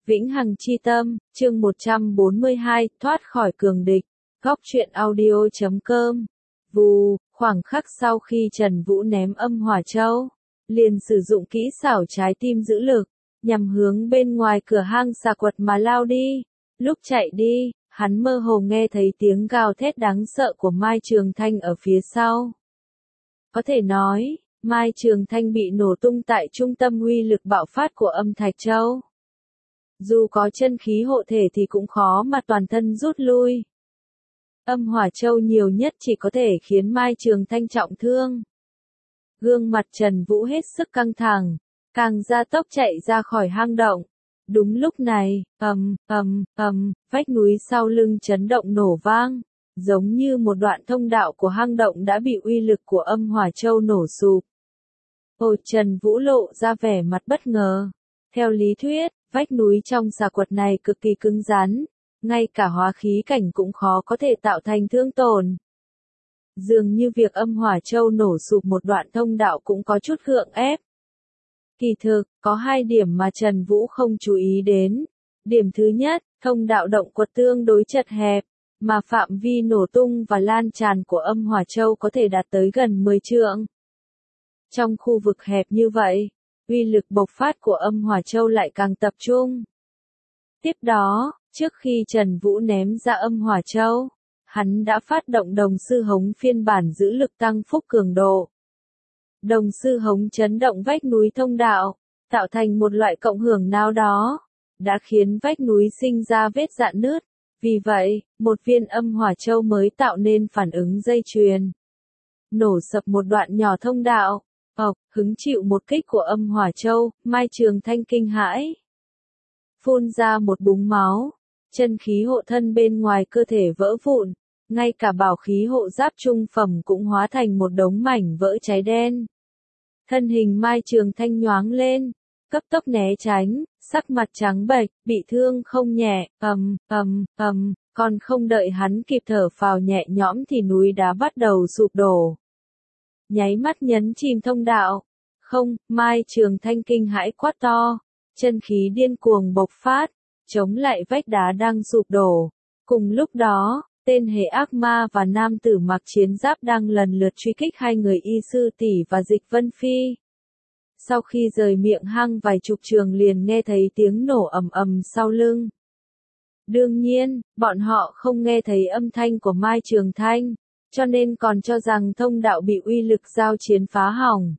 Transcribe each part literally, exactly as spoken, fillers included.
Vĩnh Hằng Chi Tâm, chương một trăm bốn mươi hai, thoát khỏi cường địch. Góc truyện audio chấm com. Vù, khoảng khắc sau khi Trần Vũ ném âm hỏa châu, liền sử dụng kỹ xảo trái tim giữ lực, nhằm hướng bên ngoài cửa hang xà quật mà lao đi. Lúc chạy đi, hắn mơ hồ nghe thấy tiếng gào thét đáng sợ của Mai Trường Thanh ở phía sau. Có thể nói, Mai Trường Thanh bị nổ tung tại trung tâm uy lực bạo phát của âm thạch châu. Dù có chân khí hộ thể thì cũng khó mà toàn thân rút lui. Âm hỏa châu nhiều nhất chỉ có thể khiến Mai Trường Thanh trọng thương. Gương mặt Trần Vũ hết sức căng thẳng, càng gia tốc chạy ra khỏi hang động. Đúng lúc này, ầm, ầm, ầm, vách núi sau lưng chấn động nổ vang, giống như một đoạn thông đạo của hang động đã bị uy lực của âm hỏa châu nổ sụp. Ôi, Trần Vũ lộ ra vẻ mặt bất ngờ. Theo lý thuyết, vách núi trong xà quật này cực kỳ cứng rắn, ngay cả hóa khí cảnh cũng khó có thể tạo thành thương tổn. Dường như việc âm hỏa châu nổ sụp một đoạn thông đạo cũng có chút gượng ép. Kỳ thực, có hai điểm mà Trần Vũ không chú ý đến. Điểm thứ nhất, thông đạo động quật tương đối chật hẹp, mà phạm vi nổ tung và lan tràn của âm hỏa châu có thể đạt tới gần mười trượng. Trong khu vực hẹp như vậy, uy lực bộc phát của âm hỏa châu lại càng tập trung. Tiếp đó, trước khi Trần Vũ ném ra âm hỏa châu, hắn đã phát động đồng sư hống phiên bản giữ lực tăng phúc cường độ. Đồng sư hống chấn động vách núi thông đạo, tạo thành một loại cộng hưởng nào đó, đã khiến vách núi sinh ra vết rạn nứt. Vì vậy, một viên âm hỏa châu mới tạo nên phản ứng dây chuyền. Nổ sập một đoạn nhỏ thông đạo. Ộc, hứng chịu một kích của âm hỏa châu, Mai Trường Thanh kinh hãi. Phun ra một búng máu, chân khí hộ thân bên ngoài cơ thể vỡ vụn, ngay cả bảo khí hộ giáp trung phẩm cũng hóa thành một đống mảnh vỡ cháy đen. Thân hình Mai Trường Thanh nhoáng lên, cấp tốc né tránh, sắc mặt trắng bệch, bị thương không nhẹ, ầm, ầm, ầm, còn không đợi hắn kịp thở phào nhẹ nhõm thì núi đá bắt đầu sụp đổ. Nháy mắt nhấn chìm thông đạo. Không, Mai Trường Thanh kinh hãi quát to, chân khí điên cuồng bộc phát, chống lại vách đá đang sụp đổ. Cùng lúc đó, tên hề ác ma và nam tử mặc chiến giáp đang lần lượt truy kích hai người Y Sư Tỷ và Dịch Vân Phi. Sau khi rời miệng hang vài chục trường liền nghe thấy tiếng nổ ầm ầm sau lưng. Đương nhiên, bọn họ không nghe thấy âm thanh của Mai Trường Thanh, cho nên còn cho rằng thông đạo bị uy lực giao chiến phá hỏng.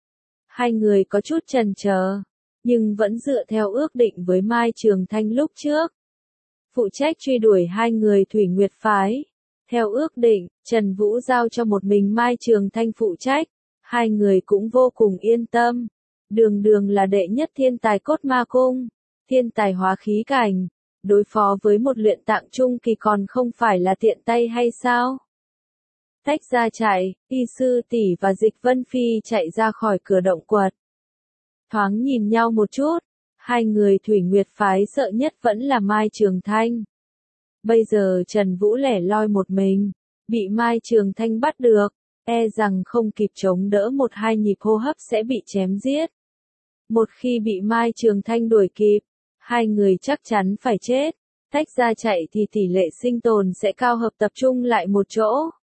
Hai người có chút chần chờ, nhưng vẫn dựa theo ước định với Mai Trường Thanh lúc trước. Phụ trách truy đuổi hai người Thủy Nguyệt Phái. Theo ước định, Trần Vũ giao cho một mình Mai Trường Thanh phụ trách, hai người cũng vô cùng yên tâm. Đường đường là đệ nhất thiên tài cốt ma cung, thiên tài hóa khí cảnh, đối phó với một luyện tạng trung kỳ còn không phải là tiện tay hay sao? Tách ra chạy, Y Sư Tỷ và Dịch Vân Phi chạy ra khỏi cửa động quật. Thoáng nhìn nhau một chút, hai người Thủy Nguyệt Phái sợ nhất vẫn là Mai Trường Thanh. Bây giờ Trần Vũ lẻ loi một mình, bị Mai Trường Thanh bắt được, e rằng không kịp chống đỡ một hai nhịp hô hấp sẽ bị chém giết. Một khi bị Mai Trường Thanh đuổi kịp, hai người chắc chắn phải chết. Tách ra chạy thì tỷ lệ sinh tồn sẽ cao hợp tập trung lại một chỗ.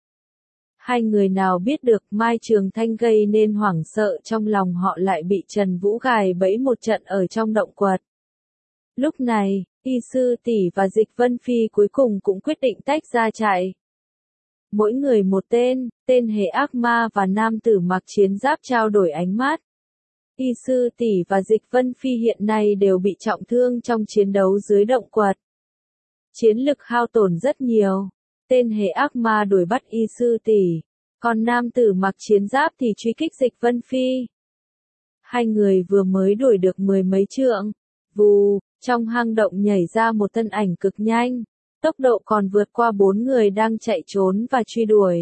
Hai người nào biết được Mai Trường Thanh gây nên hoảng sợ trong lòng họ lại bị Trần Vũ gài bẫy một trận ở trong động quật. Lúc này, Y Sư Tỷ và Dịch Vân Phi cuối cùng cũng quyết định tách ra chạy. Mỗi người một tên, tên hề ác ma và nam tử mặc chiến giáp trao đổi ánh mắt. Y Sư Tỷ và Dịch Vân Phi hiện nay đều bị trọng thương trong chiến đấu dưới động quật. Chiến lực hao tổn rất nhiều. Tên hề ác ma đuổi bắt Y Sư Tỷ, còn nam tử mặc chiến giáp thì truy kích Dịch Vân Phi. Hai người vừa mới đuổi được mười mấy trượng, vù, trong hang động nhảy ra một thân ảnh cực nhanh, tốc độ còn vượt qua bốn người đang chạy trốn và truy đuổi.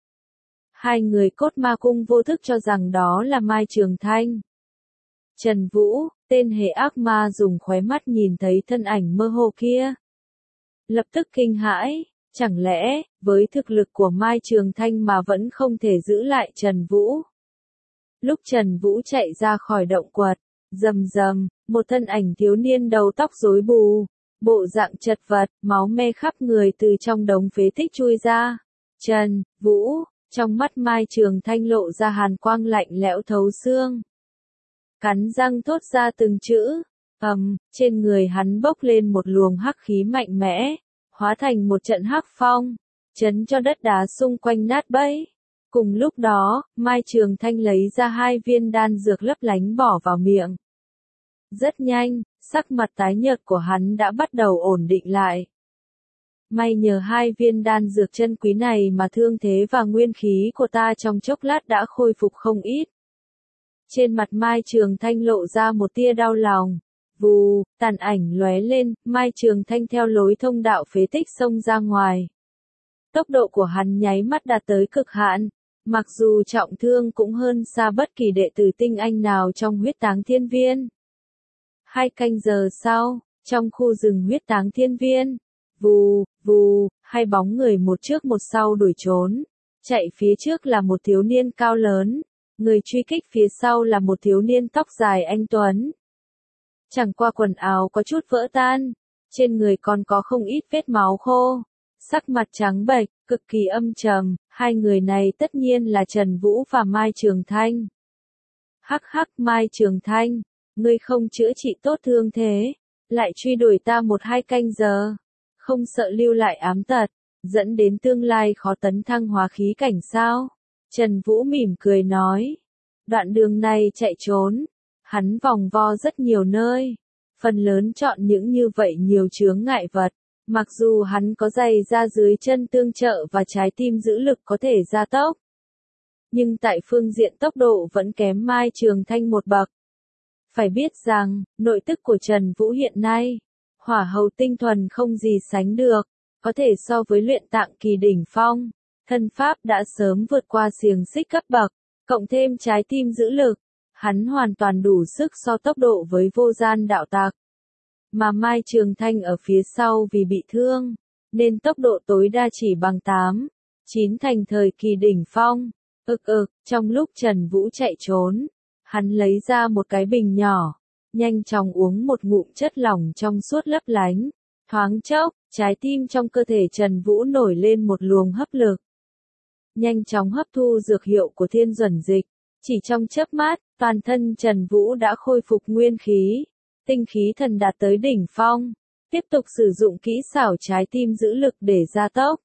Hai người cốt ma cung vô thức cho rằng đó là Mai Trường Thanh. Trần Vũ, tên hề ác ma dùng khóe mắt nhìn thấy thân ảnh mơ hồ kia. Lập tức kinh hãi. Chẳng lẽ, với thực lực của Mai Trường Thanh mà vẫn không thể giữ lại Trần Vũ? Lúc Trần Vũ chạy ra khỏi động quật, Rầm rầm, một thân ảnh thiếu niên đầu tóc rối bù, bộ dạng chật vật, máu me khắp người từ trong đống phế tích chui ra. Trần Vũ, trong mắt Mai Trường Thanh lộ ra hàn quang lạnh lẽo thấu xương. Cắn răng thốt ra từng chữ, ầm, trên người hắn bốc lên một luồng hắc khí mạnh mẽ, hóa thành một trận hắc phong, chấn cho đất đá xung quanh nát bấy. Cùng lúc đó, Mai Trường Thanh lấy ra hai viên đan dược lấp lánh bỏ vào miệng. Rất nhanh, sắc mặt tái nhợt của hắn đã bắt đầu ổn định lại. May nhờ hai viên đan dược chân quý này mà thương thế và nguyên khí của ta trong chốc lát đã khôi phục không ít. Trên mặt Mai Trường Thanh lộ ra một tia đau lòng. Vù, tàn ảnh lóe lên, Mai Trường Thanh theo lối thông đạo phế tích xông ra ngoài. Tốc độ của hắn nháy mắt đạt tới cực hạn, mặc dù trọng thương cũng hơn xa bất kỳ đệ tử tinh anh nào trong huyết táng thiên viên. Hai canh giờ sau, trong khu rừng huyết táng thiên viên, vù, vù, hai bóng người một trước một sau đuổi trốn. Chạy phía trước là một thiếu niên cao lớn, người truy kích phía sau là một thiếu niên tóc dài anh tuấn. Chẳng qua quần áo có chút vỡ tan, trên người còn có không ít vết máu khô, sắc mặt trắng bệch, cực kỳ âm trầm, hai người này tất nhiên là Trần Vũ và Mai Trường Thanh. Hắc hắc Mai Trường Thanh, ngươi không chữa trị tốt thương thế, lại truy đuổi ta một hai canh giờ, không sợ lưu lại ám tật, dẫn đến tương lai khó tấn thăng hóa khí cảnh sao? Trần Vũ mỉm cười nói, đoạn đường này chạy trốn, hắn vòng vo rất nhiều nơi, phần lớn chọn những như vậy nhiều chướng ngại vật, mặc dù hắn có giày da dưới chân tương trợ và trái tim giữ lực có thể gia tốc, nhưng tại phương diện tốc độ vẫn kém Mai Trường Thanh một bậc. Phải biết rằng, nội tức của Trần Vũ hiện nay, hỏa hầu tinh thuần không gì sánh được, có thể so với luyện tạng kỳ đỉnh phong, thân pháp đã sớm vượt qua xiềng xích cấp bậc, cộng thêm trái tim giữ lực, hắn hoàn toàn đủ sức so tốc độ với vô gian đạo tặc. Mà Mai Trường Thanh ở phía sau vì bị thương, nên tốc độ tối đa chỉ bằng tám, chín thành thời kỳ đỉnh phong. Ực ực, trong lúc Trần Vũ chạy trốn, hắn lấy ra một cái bình nhỏ, nhanh chóng uống một ngụm chất lỏng trong suốt lấp lánh, thoáng chốc, trái tim trong cơ thể Trần Vũ nổi lên một luồng hấp lực. Nhanh chóng hấp thu dược hiệu của thiên duẩn dịch, chỉ trong chớp mắt, toàn thân Trần Vũ đã khôi phục nguyên khí, tinh khí thần đạt tới đỉnh phong, tiếp tục sử dụng kỹ xảo trái tim giữ lực để gia tốc.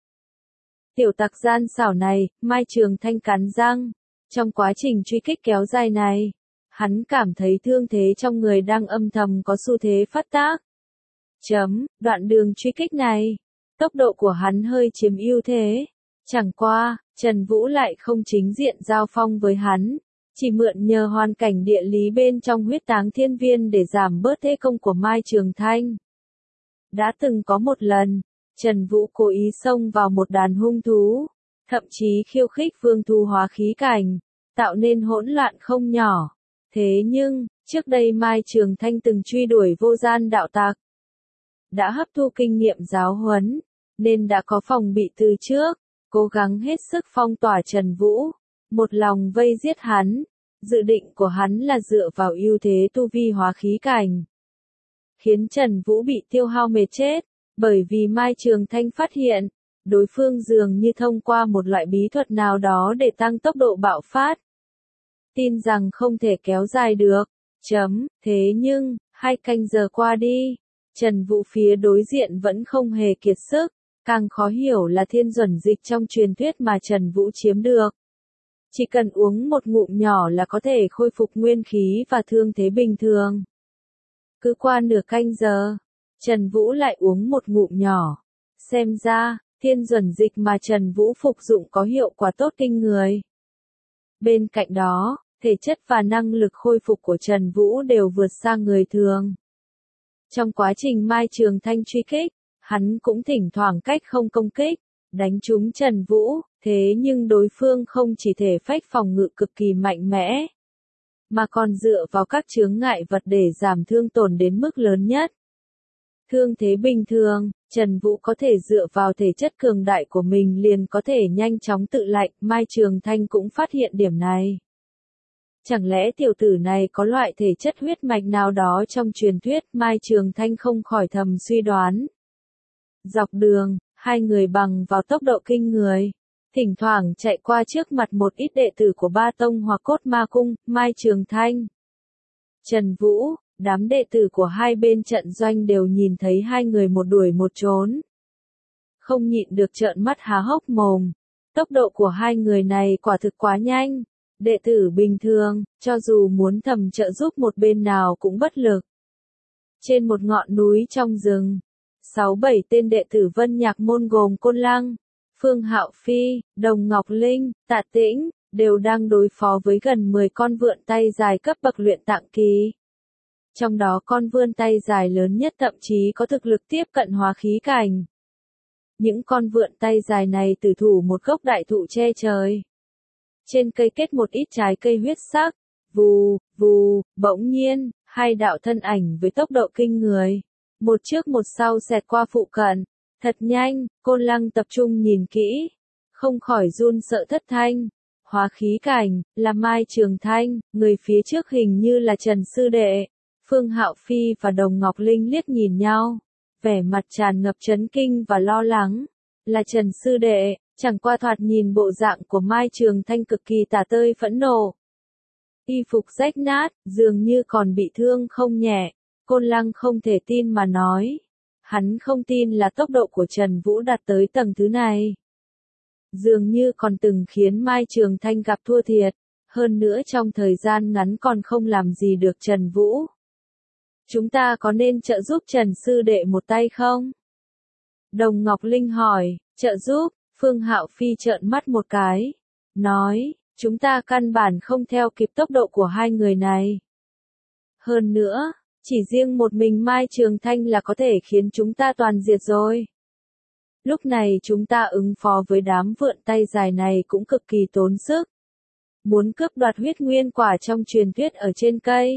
Tiểu tặc gian xảo này, Mai Trường Thanh cắn răng, trong quá trình truy kích kéo dài này, hắn cảm thấy thương thế trong người đang âm thầm có xu thế phát tác. Chấm, đoạn đường truy kích này, tốc độ của hắn hơi chiếm ưu thế, chẳng qua, Trần Vũ lại không chính diện giao phong với hắn, chỉ mượn nhờ hoàn cảnh địa lý bên trong huyết táng thiên viên để giảm bớt thế công của Mai Trường Thanh. Đã từng có một lần, Trần Vũ cố ý xông vào một đàn hung thú, thậm chí khiêu khích vương thú hóa khí cảnh, tạo nên hỗn loạn không nhỏ. Thế nhưng, trước đây Mai Trường Thanh từng truy đuổi vô gian đạo tặc, đã hấp thu kinh nghiệm giáo huấn, nên đã có phòng bị từ trước, cố gắng hết sức phong tỏa Trần Vũ, một lòng vây giết hắn. Dự định của hắn là dựa vào ưu thế tu vi hóa khí cảnh, khiến Trần Vũ bị tiêu hao mệt chết, bởi vì Mai Trường Thanh phát hiện, đối phương dường như thông qua một loại bí thuật nào đó để tăng tốc độ bạo phát. Tin rằng không thể kéo dài được. Chấm, thế nhưng, hai canh giờ qua đi, Trần Vũ phía đối diện vẫn không hề kiệt sức, càng khó hiểu là thiên duẩn dịch trong truyền thuyết mà Trần Vũ chiếm được. Chỉ cần uống một ngụm nhỏ là có thể khôi phục nguyên khí và thương thế bình thường. Cứ qua nửa canh giờ, Trần Vũ lại uống một ngụm nhỏ. Xem ra, thiên duẩn dịch mà Trần Vũ phục dụng có hiệu quả tốt kinh người. Bên cạnh đó, thể chất và năng lực khôi phục của Trần Vũ đều vượt xa người thường. Trong quá trình Mai Trường Thanh truy kích, hắn cũng thỉnh thoảng cách không công kích, đánh trúng Trần Vũ, thế nhưng đối phương không chỉ thể phách phòng ngự cực kỳ mạnh mẽ, mà còn dựa vào các chướng ngại vật để giảm thương tổn đến mức lớn nhất. Thương thế bình thường, Trần Vũ có thể dựa vào thể chất cường đại của mình liền có thể nhanh chóng tự lạnh, Mai Trường Thanh cũng phát hiện điểm này. Chẳng lẽ tiểu tử này có loại thể chất huyết mạch nào đó trong truyền thuyết? Mai Trường Thanh không khỏi thầm suy đoán. Dọc đường, hai người bằng vào tốc độ kinh người, thỉnh thoảng chạy qua trước mặt một ít đệ tử của Ba Tông hoặc Cốt Ma Cung. Mai Trường Thanh, Trần Vũ, đám đệ tử của hai bên trận doanh đều nhìn thấy hai người một đuổi một trốn. Không nhịn được trợn mắt há hốc mồm. Tốc độ của hai người này quả thực quá nhanh. Đệ tử bình thường, cho dù muốn thầm trợ giúp một bên nào cũng bất lực. Trên một ngọn núi trong rừng, sáu bảy tên đệ tử Vân Nhạc Môn gồm Côn Lăng, Phương Hạo Phi, Đồng Ngọc Linh, Tạ Tĩnh, đều đang đối phó với gần mười con vượn tay dài cấp bậc luyện tạng kỳ. Trong đó con vươn tay dài lớn nhất thậm chí có thực lực tiếp cận hóa khí cảnh. Những con vượn tay dài này tử thủ một gốc đại thụ che trời. Trên cây kết một ít trái cây huyết sắc, vù, vù, bỗng nhiên, hai đạo thân ảnh với tốc độ kinh người. Một trước một sau xẹt qua phụ cận, thật nhanh. Côn Lăng tập trung nhìn kỹ, không khỏi run sợ thất thanh. Hóa khí cảnh, là Mai Trường Thanh, người phía trước hình như là Trần Sư Đệ. Phương Hạo Phi và Đồng Ngọc Linh liếc nhìn nhau, vẻ mặt tràn ngập chấn kinh và lo lắng. Là Trần Sư Đệ, chẳng qua thoạt nhìn bộ dạng của Mai Trường Thanh cực kỳ tả tơi phẫn nộ. Y phục rách nát, dường như còn bị thương không nhẹ. Côn Lăng không thể tin mà nói. Hắn không tin là tốc độ của Trần Vũ đạt tới tầng thứ này. Dường như còn từng khiến Mai Trường Thanh gặp thua thiệt. Hơn nữa trong thời gian ngắn còn không làm gì được Trần Vũ. Chúng ta có nên trợ giúp Trần Sư Đệ một tay không? Đồng Ngọc Linh hỏi. Trợ giúp? Phương Hạo Phi trợn mắt một cái. Nói, chúng ta căn bản không theo kịp tốc độ của hai người này. Hơn nữa, chỉ riêng một mình Mai Trường Thanh là có thể khiến chúng ta toàn diệt rồi. Lúc này chúng ta ứng phó với đám vượn tay dài này cũng cực kỳ tốn sức. Muốn cướp đoạt huyết nguyên quả trong truyền thuyết ở trên cây,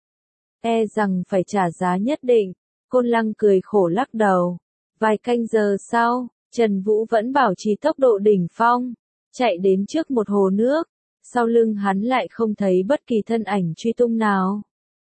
e rằng phải trả giá nhất định. Côn Lăng cười khổ lắc đầu. Vài canh giờ sau, Trần Vũ vẫn bảo trì tốc độ đỉnh phong, chạy đến trước một hồ nước. Sau lưng hắn lại không thấy bất kỳ thân ảnh truy tung nào.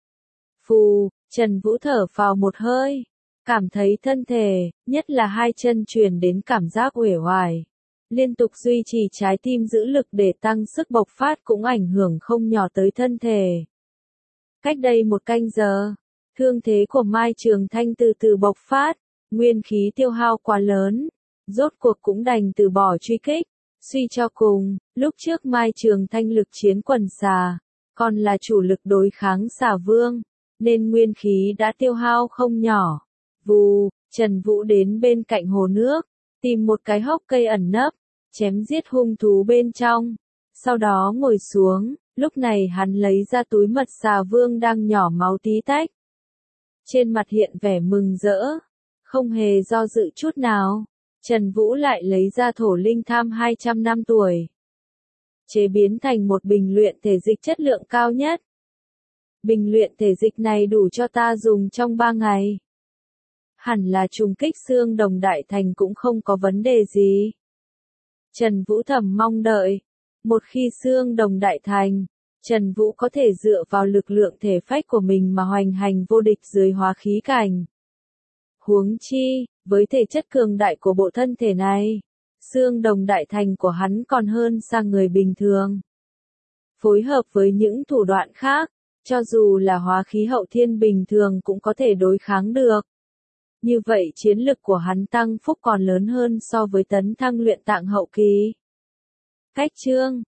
Phù, Trần Vũ thở phào một hơi, cảm thấy thân thể, nhất là hai chân truyền đến cảm giác uể oải. Liên tục duy trì trái tim giữ lực để tăng sức bộc phát cũng ảnh hưởng không nhỏ tới thân thể. Cách đây một canh giờ, thương thế của Mai Trường Thanh từ từ bộc phát, nguyên khí tiêu hao quá lớn, rốt cuộc cũng đành từ bỏ truy kích. Suy cho cùng, lúc trước Mai Trường Thanh lực chiến quần xà, còn là chủ lực đối kháng xà vương, nên nguyên khí đã tiêu hao không nhỏ. Vù, Trần Vũ đến bên cạnh hồ nước, tìm một cái hốc cây ẩn nấp, chém giết hung thú bên trong. Sau đó ngồi xuống, lúc này hắn lấy ra túi mật xà vương đang nhỏ máu tí tách. Trên mặt hiện vẻ mừng rỡ, không hề do dự chút nào. Trần Vũ lại lấy ra thổ linh tham hai trăm năm tuổi, chế biến thành một bình luyện thể dịch chất lượng cao nhất. Bình luyện thể dịch này đủ cho ta dùng trong ba ngày. Hẳn là trùng kích xương đồng đại thành cũng không có vấn đề gì. Trần Vũ thầm mong đợi. Một khi xương đồng đại thành, Trần Vũ có thể dựa vào lực lượng thể phách của mình mà hoành hành vô địch dưới hóa khí cảnh. Huống chi, với thể chất cường đại của bộ thân thể này, xương đồng đại thành của hắn còn hơn xa người bình thường. Phối hợp với những thủ đoạn khác, cho dù là hóa khí hậu thiên bình thường cũng có thể đối kháng được. Như vậy chiến lực của hắn tăng phúc còn lớn hơn so với tấn thăng luyện tạng hậu kỳ. Cách chương